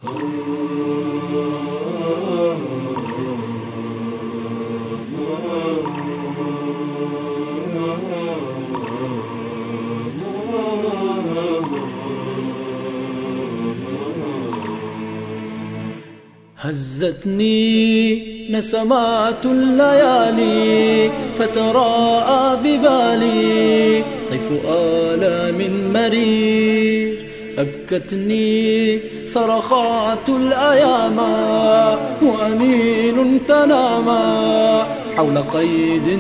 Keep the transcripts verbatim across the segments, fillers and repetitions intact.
هزتني نسمات الليالي فتراءى ببالي طيف آلام مرير، أبكتني صرخات الأيام وأنين تنامى حول قيد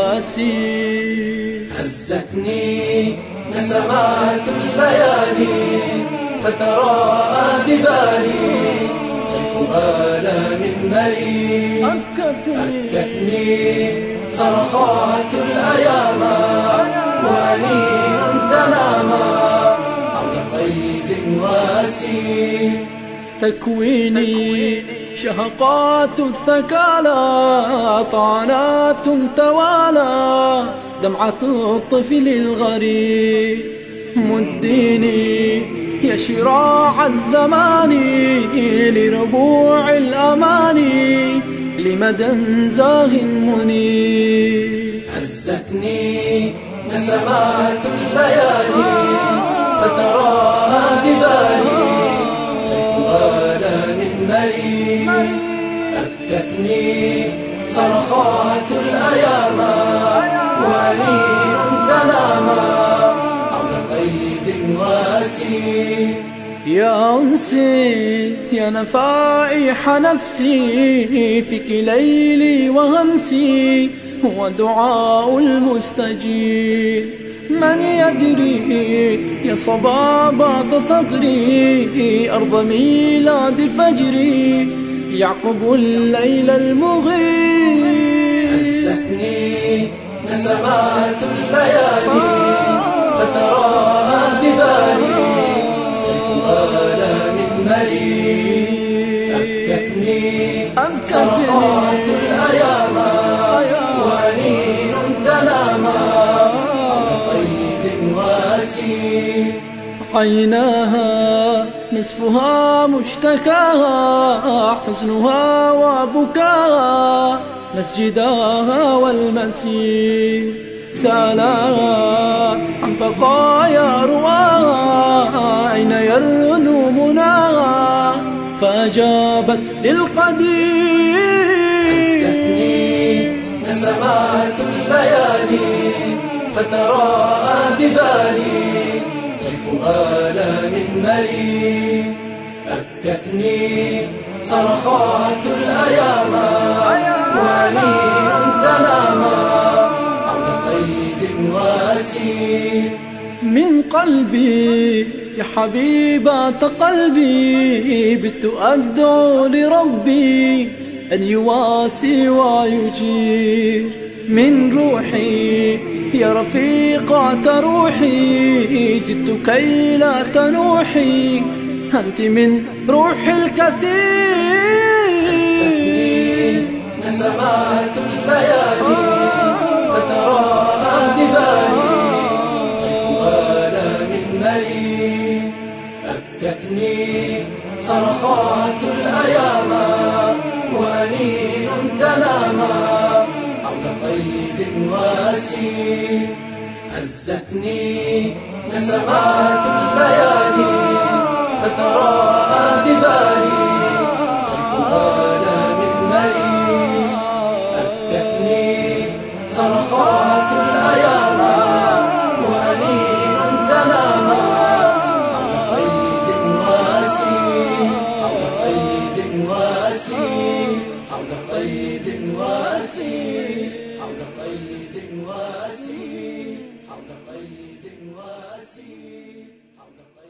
وأسير. هزتني نسمات الليالي فتراءى ببالي آلام مرير، أبكتني صرخات الأيام وأنين تنامى حول قيد وأسير. تكويني شهقات الثكالى طعنات توالى دمعة الطفل الغريب. مديني يا شراع الزمان لربوع الأماني لمدى زاغ منير. هزتني نسمات الليالي فتراءى ببالي طيف آلام مرير، أبكتني صرخات الأيام وأنين تنامى حول قيد وأسير. يا أنسي يا نفائح نفسي فيك ليلي وغمسي هو دعاء المستجيب. من يدري يا صبابة صدري أرض ميلاد فجري يعقب الليل المغيب. هزتني نسمات الليالي فتراءى ببالي طيف آلام مرير، أبكتني صرخات الأيام وأنين تنامى حول قيد وأسير. عيناها نصفها مشتكاها حزنها وبكاها مسجداها والمسير. سألاها عن بقايا رواها أين يرنو مناها فأجابت للقدير. هزتني نسمات الليالي فتراءى ببالي طيف آلام مرير، أبكتني صرخات الأيام وأنين تنامى حول قيد وأسير. من قلبي يا حبيبة قلبي بت أدعو لربي أن يواسي ويجير. من روحي يا رفيقة روحي جدت كي لا تنوحي أنت من روح الكثير. هزتني نسمات الليالي فتراءى ببالي طيف آلام مرير، أبكتني صرخات الأيام وأنين تنامى حول قيد وأسير. هزتني نسمات الليالي فتراءى ببالي طيف آلام مرير، أبكتني صرخات الأيام وأنين تنامى حول قيد وأسير حول قيد وأسير حول قيد وأسير حول قيد وأسير حول قيد وأسير حول قيد